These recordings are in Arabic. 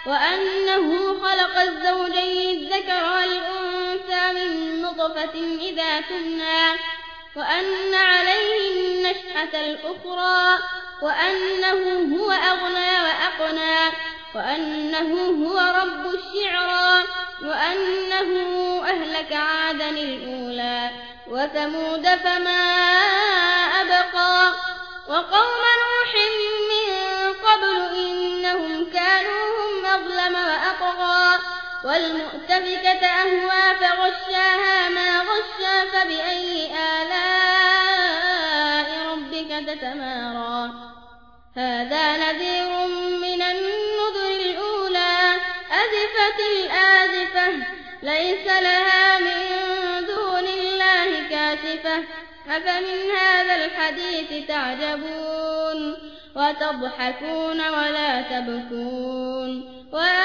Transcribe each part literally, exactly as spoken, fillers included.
وأنه خلق الزوجين الذكر والأنثى من نطفة إذا تمنى وأن عليه النشأة الأخرى وأنه هو أغنى وأقنى وأنه هو رب الشعرى وأنه أهلك عادا الأولى وثمود فما أبقى وقوم نوح من قبل إنهم كانوا هم أظلم وأطغى والمؤتفكة أهوى فغشاها ما غشى فبأي آلاء ربك تتمارى هذا نذير من النذر الأولى أزفت الآزفة ليس لها من دون الله كاشفة أفمن هذا الحديث تعجبون وتضحكون ولا تبكون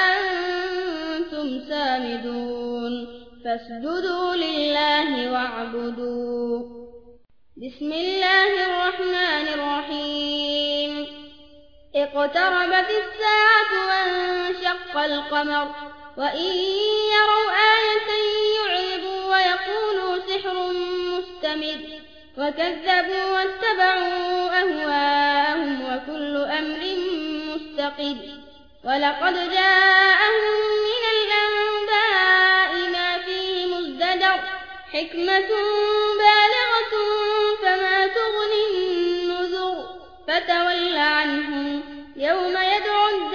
وأنتم سامدون فاسجدوا لله واعبدوا بسم الله الرحمن الرحيم اقتربت الساعة وانشق القمر وإن يروا آية يعرضوا ويقولوا سحر مستمر وكذبوا واتبعوا أهواءهم وكل أمر مستقر ولقد جاءهم من الأنباء ما فيه مزدجر حكمة بالغة فما تغني النذر فتول عنهم يوم يدعو